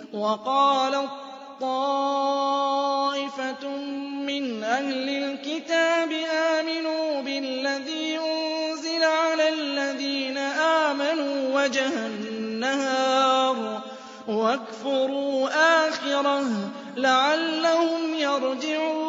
وَقَالَت طَّائِفَةٌ مِّنْ أَهْلِ الْكِتَابِ آمِنُوا بِالَّذِي أُنزِلَ عَلَى الَّذِينَ آمَنُوا وَجْهَ النَّهَارِ وَاكْفُرُوا آخِرَهُ لَعَلَّهُمْ يَرْجِعُونَ